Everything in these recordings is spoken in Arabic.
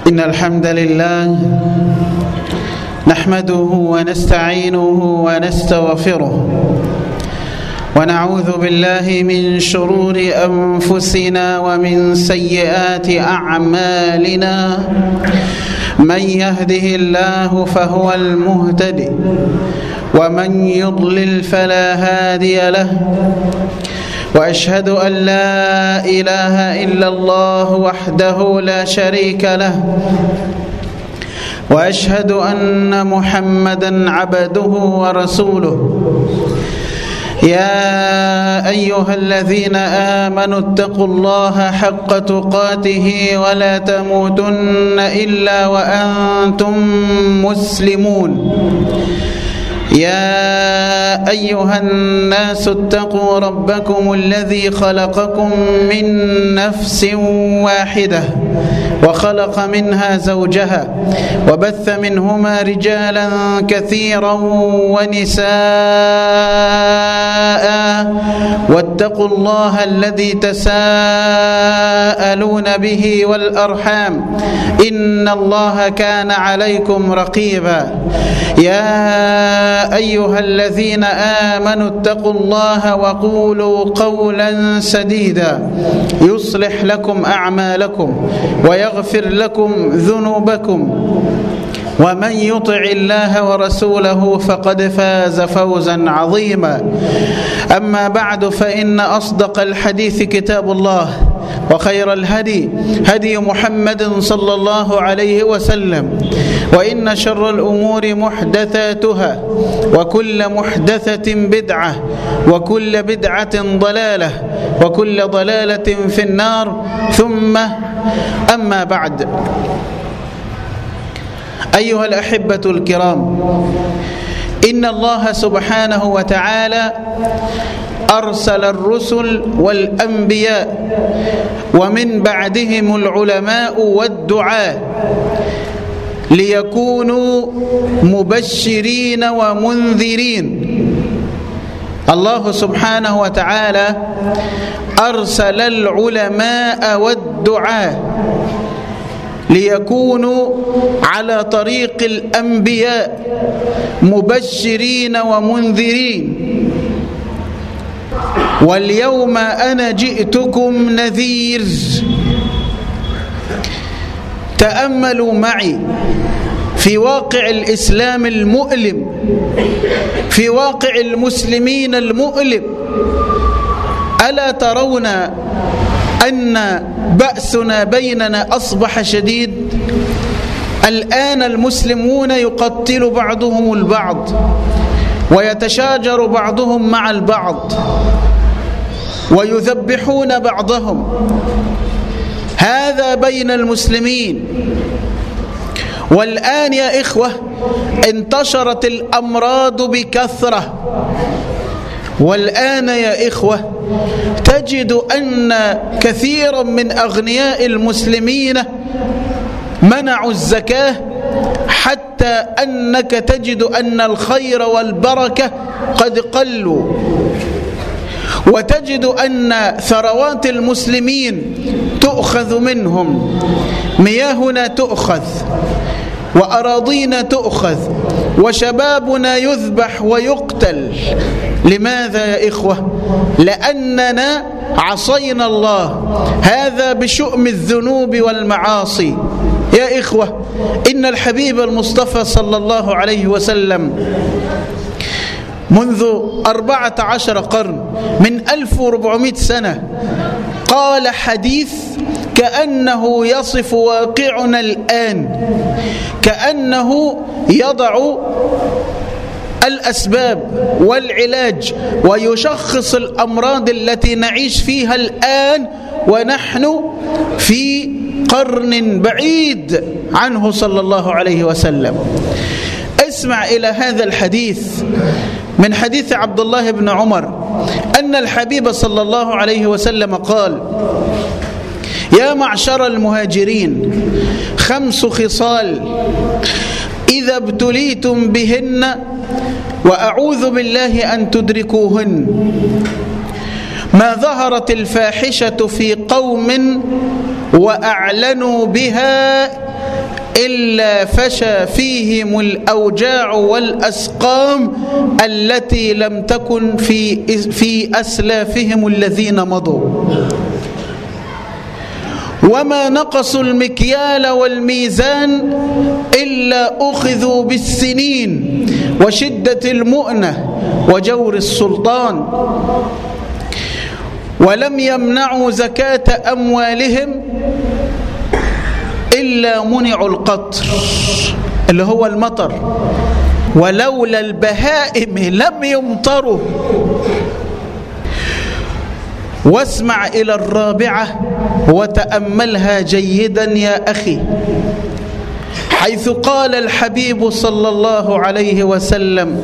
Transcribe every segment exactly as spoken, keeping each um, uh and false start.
إن الحمد لله نحمده ونستعينه ونستغفره ونعوذ بالله من شرور أنفسنا ومن سيئات أعمالنا. من يهده الله فهو المهتدي ومن يضلل فلا هادي له، وأشهد أن لا إله إلا الله وحده لا شريك له، وأشهد أن محمدًا عبده ورسوله. يا أيها الذين آمنوا اتقوا الله حق تقاته ولا تموتن إلا وأنتم مسلمون. يا أيها الناس اتقوا ربكم الذي خلقكم من نفس واحدة وخلق منها زوجها وبث منهما رجالا كثيرا ونساء، واتقوا الله الذي تساءلون به والأرحام إن الله كان عليكم رقيبا. يا أيها الذين آمنوا اتقوا الله وقولوا قولا سديدا يصلح لكم أعمالكم ويغفر لكم ذنوبكم، ومن يطع الله ورسوله فقد فاز فوزا عظيما. أما بعد، فإن أصدق الحديث كتاب الله، وخير الهدي هدي محمد صلى الله عليه وسلم، وإن شر الأمور محدثاتها، وكل محدثة بدعة، وكل بدعة ضلالة، وكل ضلالة في النار. ثم أما بعد، أيها الأحبة الكرام، إن الله سبحانه وتعالى أرسل الرسل والأنبياء ومن بعدهم العلماء والدعاة ليكونوا مبشرين ومنذرين. الله سبحانه وتعالى أرسل العلماء والدعاة ليكونوا على طريق الأنبياء مبشرين ومنذرين. واليوم أنا جئتكم نذير. تأملوا معي في واقع الإسلام المؤلم، في واقع المسلمين المؤلم. ألا ترون أن بأسنا بيننا أصبح شديد؟ الآن المسلمون يقتل بعضهم البعض، ويتشاجر بعضهم مع البعض، ويذبحون بعضهم. هذا بين المسلمين. والآن يا إخوة انتشرت الأمراض بكثرة. والآن يا إخوة تجد أن كثيرا من أغنياء المسلمين منعوا الزكاة، حتى أنك تجد أن الخير والبركة قد قلوا، وتجد أن ثروات المسلمين تؤخذ منهم، مياهنا تؤخذ، وأراضينا تؤخذ، وشبابنا يذبح ويقتل. لماذا يا إخوة؟ لأننا عصينا الله. هذا بشؤم الذنوب والمعاصي. يا إخوة، إن الحبيب المصطفى صلى الله عليه وسلم منذ أربعة عشر قرن، من ألف وأربعمائة سنة، قال حديث كأنه يصف واقعنا الآن، كأنه يضع الأسباب والعلاج ويشخص الأمراض التي نعيش فيها الآن، ونحن في قرن بعيد عنه صلى الله عليه وسلم. اسمع إلى هذا الحديث من حديث عبد الله بن عمر أن الحبيب صلى الله عليه وسلم قال: يا معشر المهاجرين، خمس خصال إذا ابتليتم بهن وأعوذ بالله أن تدركوهن: ما ظهرت الفاحشة في قوم وأعلنوا بها إلا فشى فيهم الأوجاع والأسقام التي لم تكن في في أسلافهم الذين مضوا. وما نقصوا المكيال والميزان إلا أخذوا بالسنين وشدة المؤنة وجور السلطان، ولم يمنعوا زكاة أموالهم إلا منعوا القطر اللي هو المطر، ولولا البهائم لم يمطروا. واسمع إلى الرابعة وتأملها جيدا يا أخي، حيث قال الحبيب صلى الله عليه وسلم: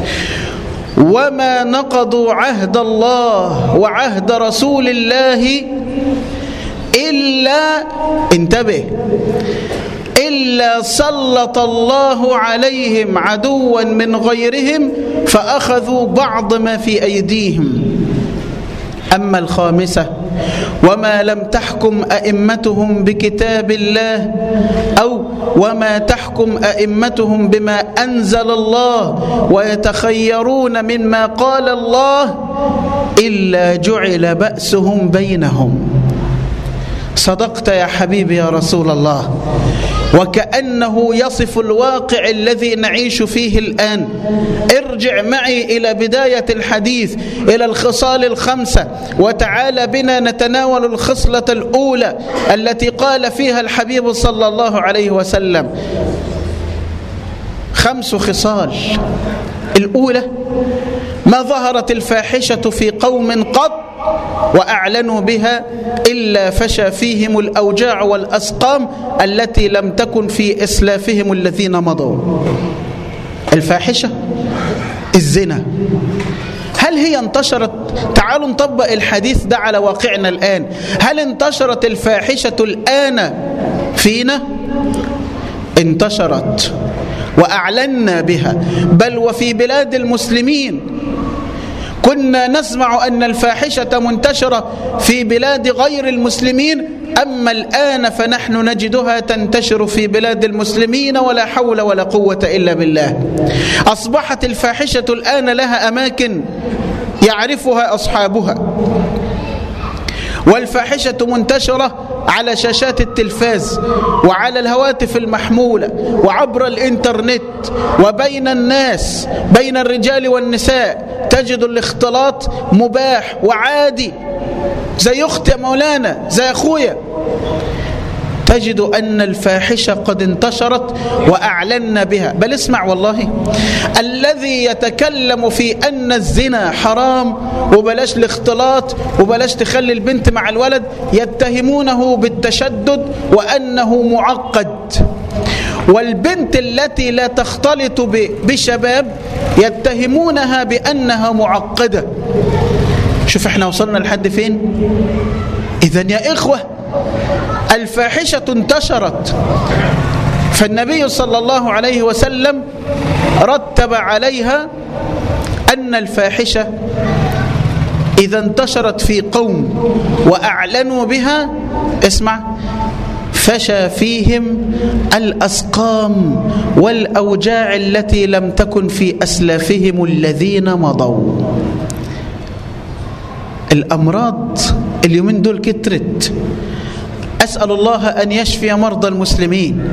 وما نقضوا عهد الله وعهد رسول الله إلا، انتبه، إلا سلط الله عليهم عدوا من غيرهم فأخذوا بعض ما في أيديهم. أما الخامسة: وما لم تحكم أئمتهم بكتاب الله، أو وما تحكم أئمتهم بما أنزل الله ويتخيرون مما قال الله إلا جعل بأسهم بينهم. صدقت يا حبيبي يا رسول الله، وكأنه يصف الواقع الذي نعيش فيه الآن. ارجع معي إلى بداية الحديث إلى الخصال الخمسة، وتعال بنا نتناول الخصلة الأولى التي قال فيها الحبيب صلى الله عليه وسلم خمس خصال. الأولى: ما ظهرت الفاحشة في قوم قط وأعلنوا بها إلا فشى فيهم الأوجاع والأسقام التي لم تكن في إسلافهم الذين مضوا. الفاحشة الزنا، هل هي انتشرت؟ تعالوا نطبق الحديث ده على واقعنا الآن. هل انتشرت الفاحشة الآن فينا؟ انتشرت وأعلنا بها، بل وفي بلاد المسلمين. كنا نسمع أن الفاحشة منتشرة في بلاد غير المسلمين، أما الآن فنحن نجدها تنتشر في بلاد المسلمين، ولا حول ولا قوة إلا بالله. أصبحت الفاحشة الآن لها أماكن يعرفها أصحابها، والفاحشة منتشرة على شاشات التلفاز وعلى الهواتف المحمولة وعبر الإنترنت وبين الناس، بين الرجال والنساء. تجد الاختلاط مباح وعادي، زي أختي مولانا، زي أخويا. تجد أن الفاحشة قد انتشرت وأعلنا بها. بل اسمع والله، الذي يتكلم في أن الزنا حرام وبلاش الاختلاط وبلاش تخلي البنت مع الولد يتهمونه بالتشدد وأنه معقد، والبنت التي لا تختلط بشباب يتهمونها بأنها معقدة. شوف احنا وصلنا لحد فين. إذن يا إخوة، الفاحشة انتشرت، فالنبي صلى الله عليه وسلم رتب عليها أن الفاحشة إذا انتشرت في قوم وأعلنوا بها، اسمع، فشى فيهم الأسقام والأوجاع التي لم تكن في أسلافهم الذين مضوا. الأمراض اليومين دول كترت. أسأل الله أن يشفي مرضى المسلمين.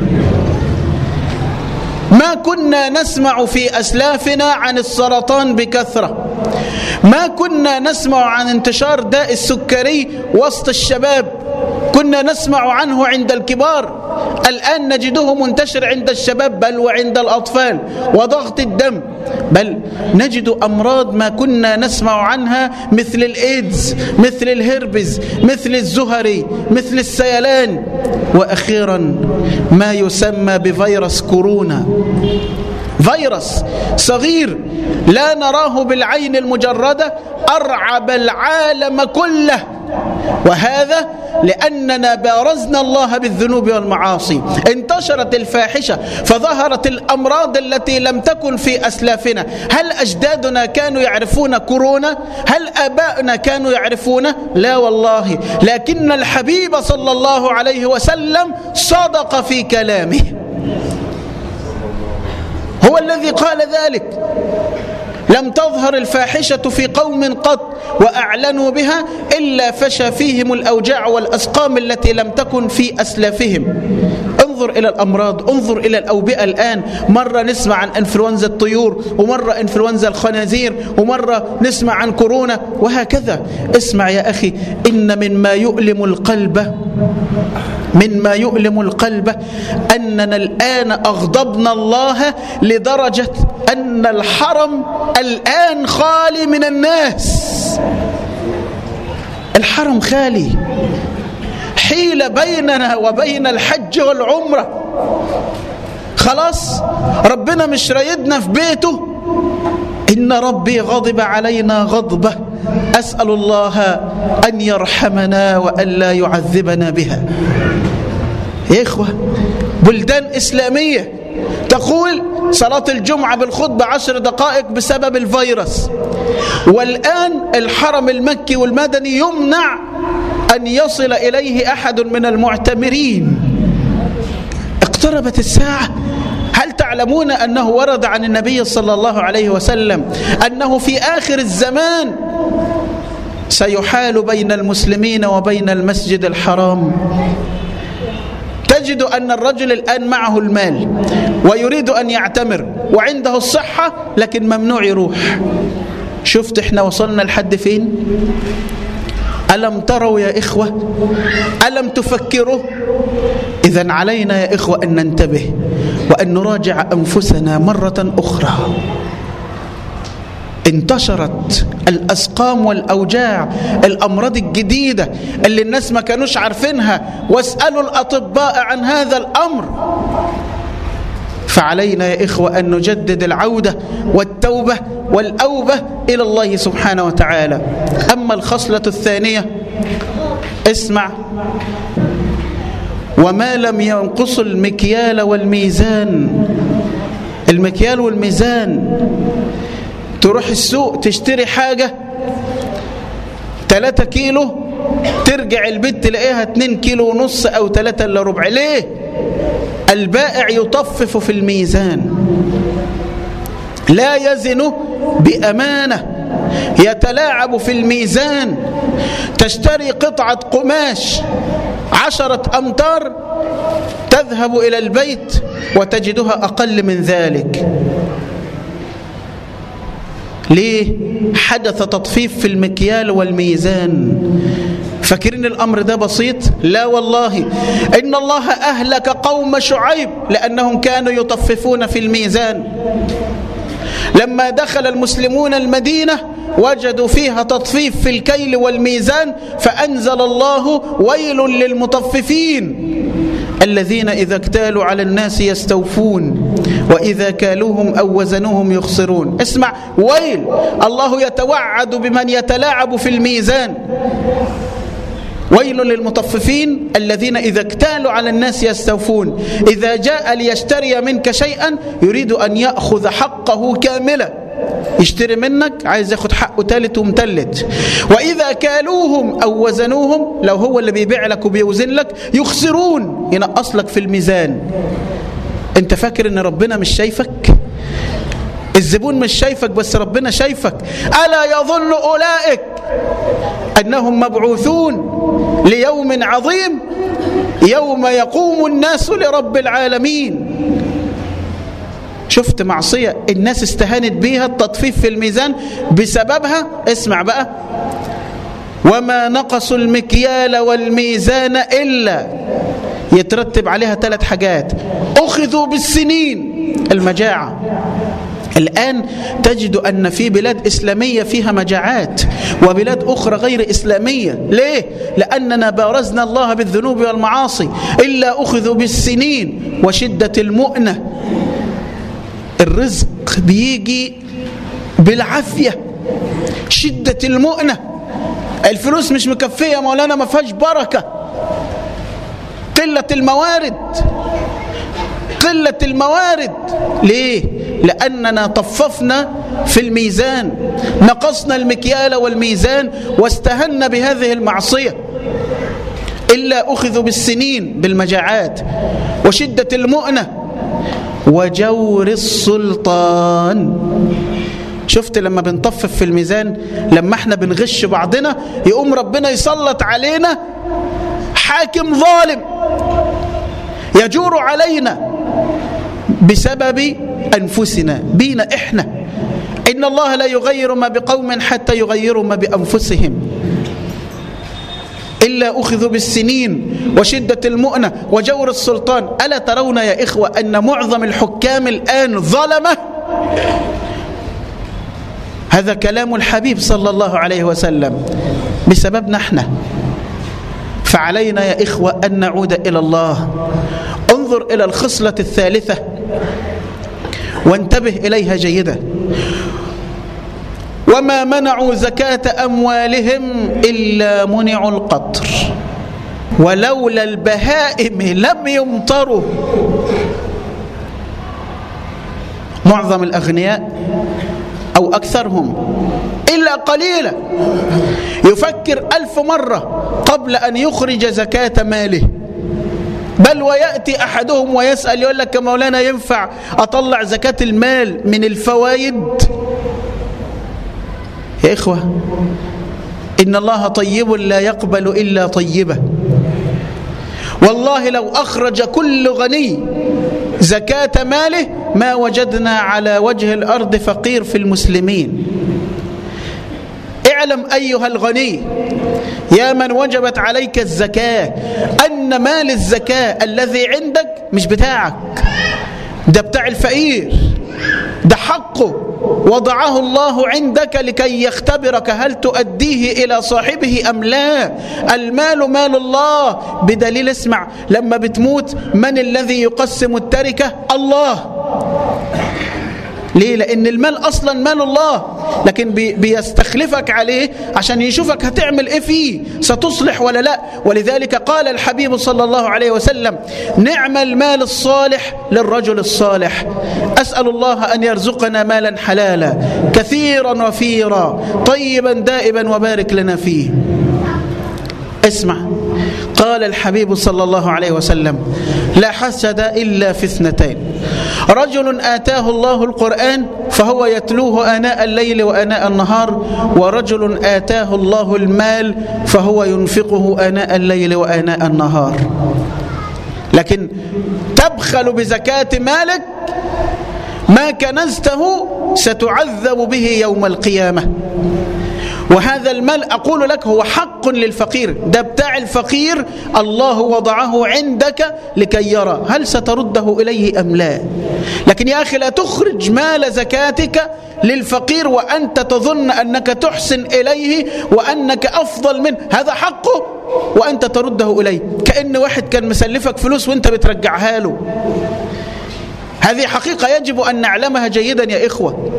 ما كنا نسمع في أسلافنا عن السرطان بكثرة، ما كنا نسمع عن انتشار داء السكري وسط الشباب، كنا نسمع عنه عند الكبار، الآن نجده منتشر عند الشباب بل وعند الأطفال، وضغط الدم، بل نجد أمراض ما كنا نسمع عنها مثل الإيدز، مثل الهربز، مثل الزهري، مثل السيلان، وأخيرا ما يسمى بفيروس كورونا. فيروس صغير لا نراه بالعين المجردة أرعب العالم كله، وهذا لأننا بارزنا الله بالذنوب والمعاصي. انتشرت الفاحشة فظهرت الأمراض التي لم تكن في أسلافنا. هل أجدادنا كانوا يعرفون كورونا؟ هل آباؤنا كانوا يعرفون؟ لا والله، لكن الحبيب صلى الله عليه وسلم صدق في كلامه. هو الذي قال ذلك: لم تظهر الفاحشة في قوم قط وأعلنوا بها إلا فشى فيهم الأوجاع والأسقام التي لم تكن في أسلافهم. انظر إلى الأمراض، انظر إلى الأوبئة الآن. مرة نسمع عن إنفلونزا الطيور، ومرة إنفلونزا الخنازير، ومرة نسمع عن كورونا، وهكذا. اسمع يا أخي، إن مما يؤلم القلب مما يؤلم القلب أننا الآن أغضبنا الله لدرجة أن الحرم الآن خالي من الناس. الحرم خالي، حيل بيننا وبين الحج والعمرة. خلاص ربنا مش رايدنا في بيته. إن ربي غضب علينا غضبة أسأل الله أن يرحمنا وأن لا يعذبنا بها. يا إخوة، بلدان إسلامية تقول صلاة الجمعة بالخطبة عشر دقائق بسبب الفيروس، والآن الحرم المكي والمدني يمنع أن يصل إليه أحد من المعتمرين. اقتربت الساعة. هل تعلمون أنه ورد عن النبي صلى الله عليه وسلم أنه في آخر الزمان سيحال بين المسلمين وبين المسجد الحرام؟ تجد أن الرجل الآن معه المال ويريد أن يعتمر وعنده الصحة، لكن ممنوع يروح. شفت احنا وصلنا لحد فين؟ ألم تروا يا إخوة؟ ألم تفكروا؟ إذن علينا يا إخوة أن ننتبه وأن نراجع أنفسنا مرة أخرى. انتشرت الأسقام والأوجاع، الأمراض الجديدة اللي الناس ما كانوش عارفينها، واسألوا الأطباء عن هذا الأمر. فعلينا يا إخوة أن نجدد العودة والتوبة والأوبة إلى الله سبحانه وتعالى. أما الخصلة الثانية، اسمع: وما لم ينقص المكيال والميزان. المكيال والميزان، تروح السوق تشتري حاجة ثلاثة كيلو، ترجع البيت تلاقيها اتنين كيلو ونص أو ثلاثة إلا ربع. ليه؟ البائع يطفف في الميزان، لا يزن بأمانة، يتلاعب في الميزان. تشتري قطعة قماش عشرة أمتار، تذهب إلى البيت وتجدها أقل من ذلك. ليه؟ حدث تطفيف في المكيال والميزان. فاكرين الأمر ده بسيط؟ لا والله، إن الله أهلك قوم شعيب لأنهم كانوا يطففون في الميزان. لما دخل المسلمون المدينة وجدوا فيها تطفيف في الكيل والميزان، فأنزل الله: ويل للمطففين الذين إذا اكتالوا على الناس يستوفون وإذا كالوهم أو وزنوهم يخسرون. اسمع، ويل. الله يتوعد بمن يتلاعب في الميزان. ويل للمطففين الذين إذا اكتالوا على الناس يستوفون. إذا جاء ليشتري منك شيئا يريد أن يأخذ حقه كاملا، يشتري منك عايز ياخد حقه تالت ومتلت. وإذا كالوهم أو وزنوهم، لو هو اللي بيبيع لك وبيوزن لك، يخسرون، ينقص لك في الميزان. انت فاكر ان ربنا مش شايفك؟ الزبون مش شايفك بس ربنا شايفك. ألا يظن أولئك أنهم مبعوثون ليوم عظيم يوم يقوم الناس لرب العالمين. شفت معصية الناس استهانت بيها، التطفيف في الميزان بسببها. اسمع بقى: وما نقصوا المكيال والميزان إلا، يترتب عليها ثلاث حاجات: أخذوا بالسنين، المجاعة. الآن تجد أن في بلاد إسلامية فيها مجاعات وبلاد أخرى غير إسلامية. ليه؟ لأننا بارزنا الله بالذنوب والمعاصي. إلا أخذوا بالسنين وشدة المؤنة. الرزق بيجي بالعافية، شدة المؤنة. الفلوس مش مكفية مولانا، ما فيهاش بركة. قلة الموارد، قلة الموارد. ليه؟ لأننا طففنا في الميزان، نقصنا المكيال والميزان واستهنا بهذه المعصية. إلا أخذوا بالسنين، بالمجاعات، وشدة المؤنة، وجور السلطان. شفت لما بنطفف في الميزان، لما احنا بنغش بعضنا، يقوم ربنا يسلط علينا حاكم ظالم يجور علينا بسبب أنفسنا، بينا إحنا. إن الله لا يغير ما بقوم حتى يغيروا ما بأنفسهم إلا أخذوا بالسنين وشدة المؤنة وجور السلطان. ألا ترون يا إخوة أن معظم الحكام الآن ظلمة؟ هذا كلام الحبيب صلى الله عليه وسلم بسببنا احنا. فعلينا يا إخوة أن نعود إلى الله. انظر إلى الخصلة الثالثة وانتبه إليها جيدا. وما منعوا زكاة أموالهم إلا منعوا القطر ولولا البهائم لم يمطروا. معظم الأغنياء أو أكثرهم إلا قليلا يفكر ألف مرة قبل أن يخرج زكاة ماله، بل ويأتي أحدهم ويسأل يقول لك يا مولانا ينفع أطلع زكاة المال من الفوائد؟ يا إخوة إن الله طيب لا يقبل إلا طيبة. والله لو أخرج كل غني زكاة ماله ما وجدنا على وجه الأرض فقير في المسلمين. اعلم أيها الغني يا من وجبت عليك الزكاة أن مال الزكاة الذي عندك مش بتاعك، ده بتاع الفقير، ده حقه وضعه الله عندك لكي يختبرك هل تؤديه إلى صاحبه أم لا. المال مال الله، بدليل اسمع لما بتموت من الذي يقسم التركة؟ الله. ليه؟ لأن المال أصلا مال الله، لكن بي بيستخلفك عليه عشان يشوفك هتعمل إيه فيه، ستصلح ولا لا. ولذلك قال الحبيب صلى الله عليه وسلم نعم المال الصالح للرجل الصالح. أسأل الله أن يرزقنا مالا حلالا كثيرا وفيرا طيبا دائما وبارك لنا فيه. اسمع، قال الحبيب صلى الله عليه وسلم لا حسد إلا في اثنتين: رجل آتاه الله القرآن فهو يتلوه آناء الليل وآناء النهار، ورجل آتاه الله المال فهو ينفقه آناء الليل وآناء النهار. لكن تبخل بزكاة مالك ما كنزته ستعذب به يوم القيامة. وهذا المال أقول لك هو حق للفقير، ده بتاع الفقير، الله وضعه عندك لكي يرى هل سترده إليه أم لا. لكن يا أخي لا تخرج مال زكاتك للفقير وأنت تظن أنك تحسن إليه وأنك أفضل منه، هذا حقه وأنت ترده إليه كأن واحد كان مسلفك فلوس وأنت بترجعها له. هذه حقيقة يجب أن نعلمها جيدا يا إخوة.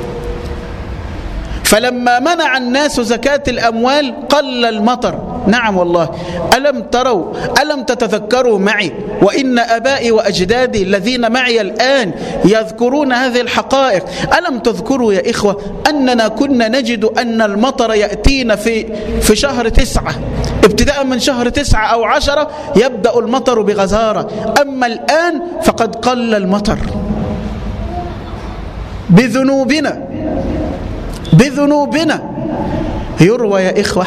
فلما منع الناس زكاة الأموال قل المطر. نعم والله. ألم تروا ألم تتذكروا معي وإن أبائي وأجدادي الذين معي الآن يذكرون هذه الحقائق؟ ألم تذكروا يا إخوة أننا كنا نجد أن المطر يأتينا في في شهر تسعة، ابتداء من شهر تسعة أو عشرة يبدأ المطر بغزارة، أما الآن فقد قل المطر بذنوبنا بذنوبنا. يروى يا إخوة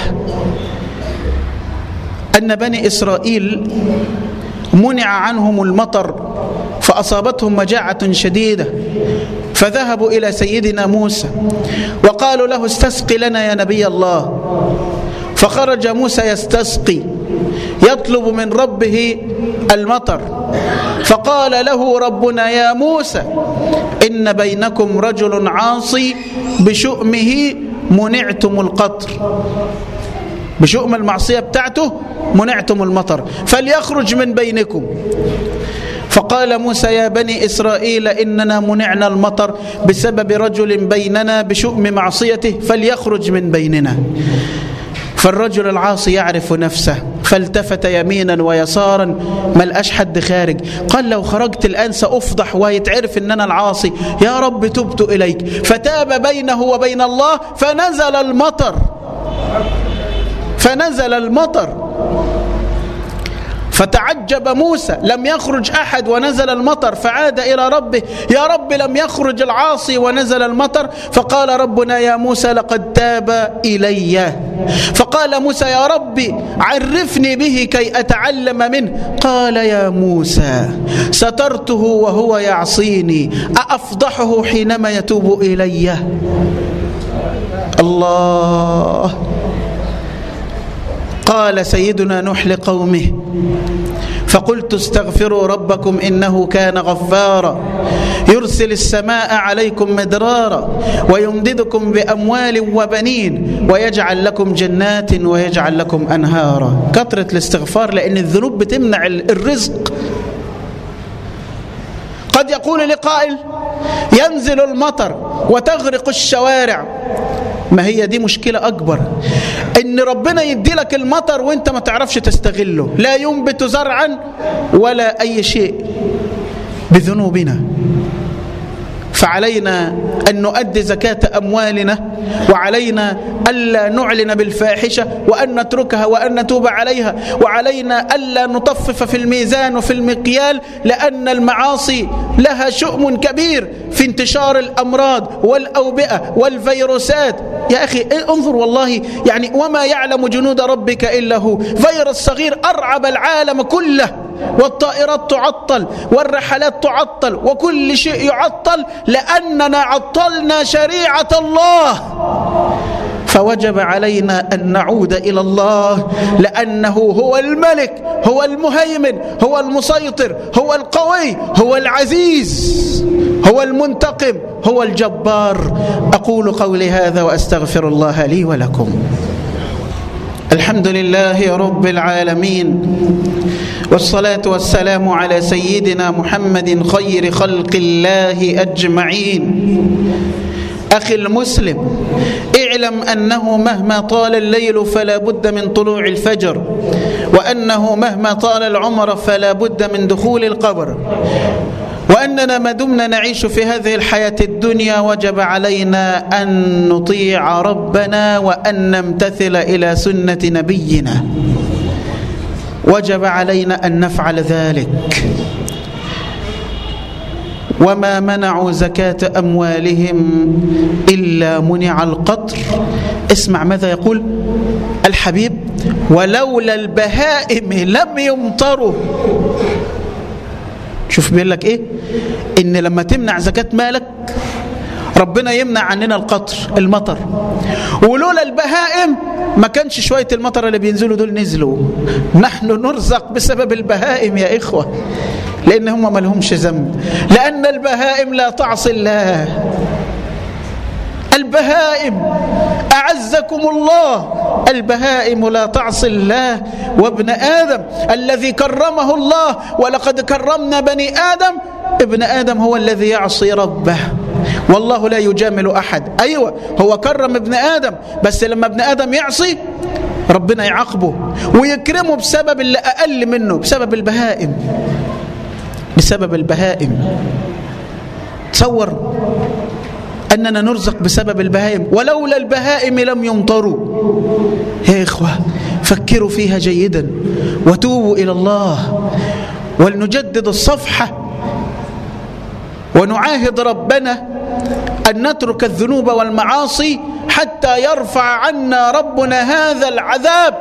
أن بني إسرائيل منع عنهم المطر فأصابتهم مجاعة شديدة، فذهبوا إلى سيدنا موسى وقالوا له استسقي لنا يا نبي الله. فخرج موسى يستسقي يطلب من ربه المطر، فقال له ربنا يا موسى إن بينكم رجل عاصي بشؤمه منعتم القطر، بشؤم المعصية بتاعته منعتم المطر، فليخرج من بينكم. فقال موسى يا بني إسرائيل إننا منعنا المطر بسبب رجل بيننا بشؤم معصيته فليخرج من بيننا. فالرجل العاصي يعرف نفسه فالتفت يمينا ويسارا ما لقاش حد خارج، قال لو خرجت الآن سأفضح ويتعرف إن أنا العاصي، يا رب تبت إليك. فتاب بينه وبين الله فنزل المطر فنزل المطر فتعجب موسى، لم يخرج أحد ونزل المطر، فعاد إلى ربه: يا رب لم يخرج العاصي ونزل المطر. فقال ربنا: يا موسى لقد تاب إلي. فقال موسى: يا ربي عرفني به كي أتعلم منه. قال: يا موسى سترته وهو يعصيني، أأفضحه حينما يتوب إلي؟ الله. قال سيدنا نوح لقومه: فقلت استغفروا ربكم إنه كان غفارا يرسل السماء عليكم مدرارا ويمددكم بأموال وبنين ويجعل لكم جنات ويجعل لكم أنهارا. كثرة الاستغفار، لأن الذنوب بتمنع الرزق. قد يقول لقائل: ينزل المطر وتغرق الشوارع. ما هي دي مشكلة أكبر، إن ربنا يدي لك المطر وإنت ما تعرفش تستغله، لا ينبت زرعا ولا أي شيء بذنوبنا. فعلينا أن نؤدي زكاة أموالنا، وعلينا ألا نعلن بالفاحشة وأن نتركها وأن نتوب عليها، وعلينا ألا نطفف في الميزان وفي المقيال، لأن المعاصي لها شؤم كبير في انتشار الأمراض والأوبئة والفيروسات. يا أخي انظر، والله يعني وما يعلم جنود ربك إلا هو. فيروس صغير أرعب العالم كله، والطائرات تعطل والرحلات تعطل وكل شيء يعطل، لأننا عطلنا شريعة الله. فوجب علينا أن نعود إلى الله، لأنه هو الملك، هو المهيمن، هو المسيطر، هو القوي، هو العزيز، هو المنتقم، هو الجبار. أقول قولي هذا وأستغفر الله لي ولكم. الحمد لله رب العالمين، والصلاة والسلام على سيدنا محمد خير خلق الله أجمعين. أخي المسلم، اعلم أنه مهما طال الليل فلا بد من طلوع الفجر، وأنه مهما طال العمر فلا بد من دخول القبر، وأننا ما دمنا نعيش في هذه الحياة الدنيا وجب علينا أن نطيع ربنا وأن نمتثل إلى سنة نبينا، وجب علينا أن نفعل ذلك. وما منعوا زكاة أموالهم إلا منع القطر. اسمع ماذا يقول الحبيب: ولولا البهائم لم يمطروا. شوف بيقول لك إيه؟ إن لما تمنع زكاة مالك ربنا يمنع عننا القطر، المطر. ولولا البهائم ما كانش شوية المطر اللي بينزلوا دول نزلوا. نحن نرزق بسبب البهائم يا إخوة، لأن هم ما لهمش ذنب، لأن البهائم لا تعصي الله. البهائم أعزكم الله، البهائم لا تعصي الله. وابن آدم الذي كرمه الله، ولقد كرمنا بني آدم، ابن آدم هو الذي يعصي ربه، والله لا يجامل أحد. أيوة هو كرم ابن آدم، بس لما ابن آدم يعصي ربنا يعاقبه ويكرمه بسبب اللي أقل منه، بسبب البهائم، بسبب البهائم. تصور أننا نرزق بسبب البهائم، ولولا البهائم لم يمطروا. يا إخوة فكروا فيها جيدا وتوبوا إلى الله، ولنجدد الصفحة ونعاهد ربنا أن نترك الذنوب والمعاصي حتى يرفع عنا ربنا هذا العذاب.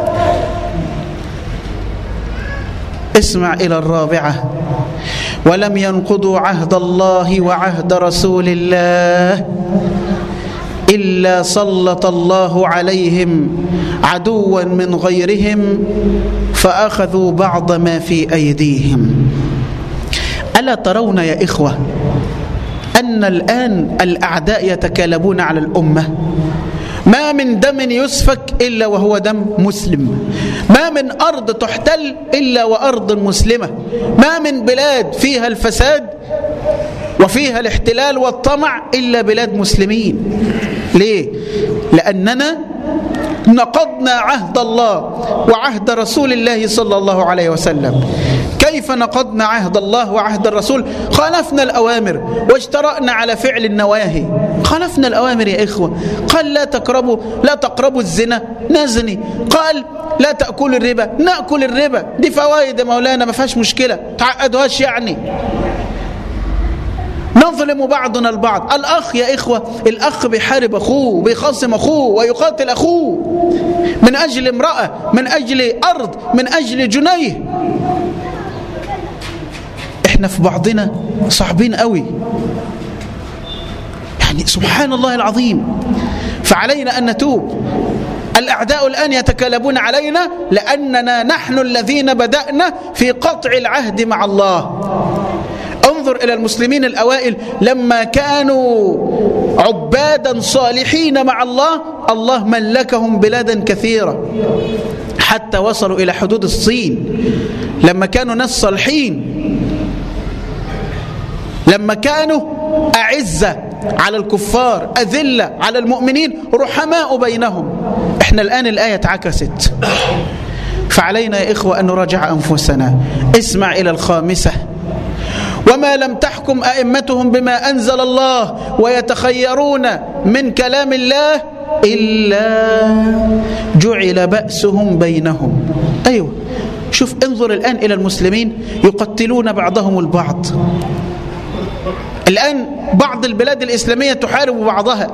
اسمع إلى الرابعة: ولم ينقضوا عهد الله وعهد رسول الله إلا سلط الله عليهم عدوا من غيرهم فأخذوا بعض ما في أيديهم. ألا ترون يا إخوة أن الآن الأعداء يتكالبون على الأمة؟ ما من دم يسفك إلا وهو دم مسلم، ما من أرض تحتل إلا وأرض مسلمة، ما من بلاد فيها الفساد وفيها الاحتلال والطمع إلا بلاد مسلمين. ليه؟ لأننا نقضنا عهد الله وعهد رسول الله صلى الله عليه وسلم. كيف نقضنا عهد الله وعهد الرسول؟ خالفنا الأوامر واجترأنا على فعل النواهي. خالفنا الأوامر يا إخوة. قال لا تقربوا لا تقربوا الزنا، نزني. قال لا تأكل الربا، نأكل الربا، دي فوائد يا مولانا ما فيهاش مشكلة، تعقدوهاش يعني. نظلم بعضنا البعض. الأخ يا إخوة، الأخ بيحارب أخوه، بيخاصم أخوه ويقاتل أخوه من أجل امرأة، من أجل أرض، من أجل جنيه. إحنا في بعضنا صعبين قوي يعني، سبحان الله العظيم. فعلينا أن نتوب. الأعداء الآن يتكالبون علينا لأننا نحن الذين بدأنا في قطع العهد مع الله. انظر إلى المسلمين الأوائل لما كانوا عبادا صالحين مع الله، الله ملكهم بلادا كثيرة حتى وصلوا إلى حدود الصين. لما كانوا ناس صالحين، لما كانوا أعزة على الكفار، أذلة على المؤمنين، رحماء بينهم. احنا الآن الآية اتعكست. فعلينا يا إخوة أن نراجع أنفسنا. اسمع إلى الخامسة: وما لم تحكم أئمتهم بما أنزل الله ويتخيرون من كلام الله إلا جعل بأسهم بينهم. أيوة، شوف، انظر الآن إلى المسلمين يقتلون بعضهم البعض. الآن بعض البلاد الإسلامية تحارب بعضها.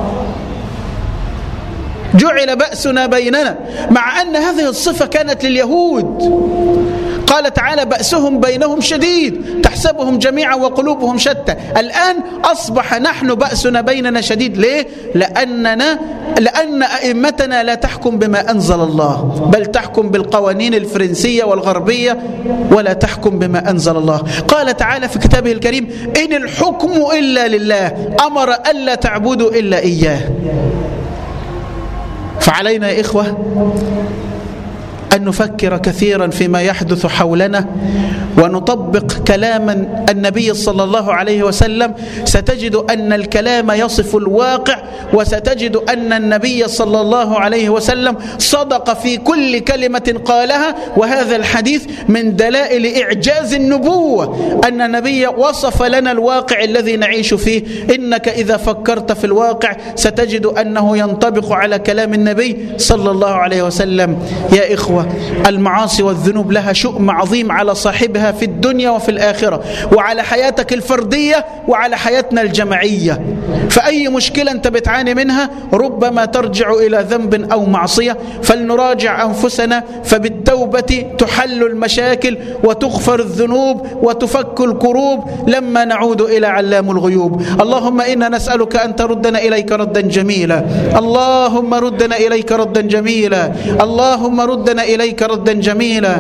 جعل بأسنا بيننا، مع أن هذه الصفة كانت لليهود. قال تعالى: بأسهم بينهم شديد تحسبهم جميعا وقلوبهم شتى. الآن أصبح نحن بأسنا بيننا شديد. ليه؟ لأننا لأن أئمتنا لا تحكم بما أنزل الله، بل تحكم بالقوانين الفرنسية والغربية ولا تحكم بما أنزل الله. قال تعالى في كتابه الكريم: إن الحكم إلا لله، أمر ألا تعبدوا إلا إياه. فعلينا يا إخوة أن نفكر كثيرا فيما يحدث حولنا ونطبق كلام النبي صلى الله عليه وسلم. ستجد أن الكلام يصف الواقع، وستجد أن النبي صلى الله عليه وسلم صدق في كل كلمة قالها. وهذا الحديث من دلائل إعجاز النبوة، أن النبي وصف لنا الواقع الذي نعيش فيه. إنك إذا فكرت في الواقع ستجد أنه ينطبق على كلام النبي صلى الله عليه وسلم. يا إخوة، المعاصي والذنوب لها شؤم عظيم على صاحبها في الدنيا وفي الآخرة، وعلى حياتك الفردية وعلى حياتنا الجماعية. فأي مشكلة أنت بتعاني منها ربما ترجع إلى ذنب أو معصية، فلنراجع أنفسنا، فبالتوبة تحل المشاكل وتغفر الذنوب وتفك الكروب لما نعود إلى علام الغيوب. اللهم إنا نسألك أن تردنا إليك ردا جميلا. اللهم ردنا إليك ردا جميلا. اللهم ردنا إليك ردا جميلا.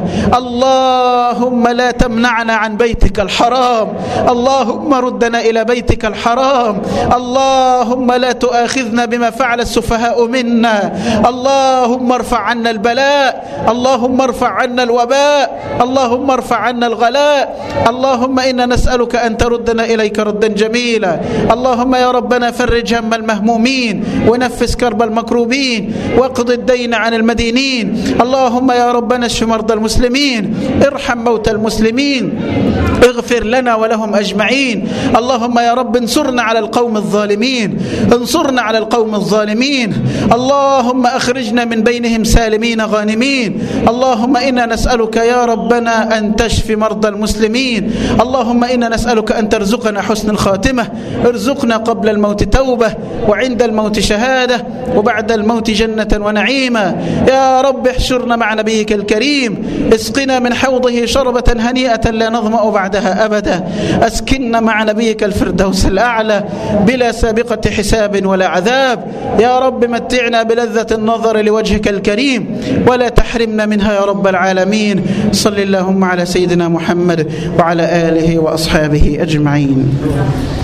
اللهم لا تمنعنا عن بيتك الحرام. اللهم ردنا إلى بيتك الحرام. اللهم لا تؤاخذنا بما فعل السفهاء منا. اللهم ارفع عنا البلاء. اللهم ارفع عنا الوباء. اللهم ارفع عنا الغلاء. اللهم إنا نسألك أن تردنا إليك ردا جميلا. اللهم يا ربنا فرج هم المهمومين ونفس كرب المكروبين واقض الدين عن المدينين. اللهم يا ربنا اشف مرضى المسلمين، ارحم موتى المسلمين، اغفر لنا ولهم أجمعين. اللهم يا رب انصرنا على القوم الظالمين، انصرنا على القوم الظالمين. اللهم أخرجنا من بينهم سالمين غانمين. اللهم إنا نسألك يا ربنا أن تشفي مرضى المسلمين. اللهم إنا نسألك أن ترزقنا حسن الخاتمة. ارزقنا قبل الموت توبة، وعند الموت شهادة، وبعد الموت جنة ونعيما. يا رب احشرنا مع نبيك الكريم، اسقنا من حوضه شربة هنيئة لا نظمأ بعدها أبدا. أسكننا مع نبيك الفردوس الأعلى بلا سابقة حساب ولا عذاب. يا رب متعنا بلذة النظر لوجهك الكريم ولا تحرمنا منها يا رب العالمين. صل اللهم على سيدنا محمد وعلى آله وأصحابه أجمعين.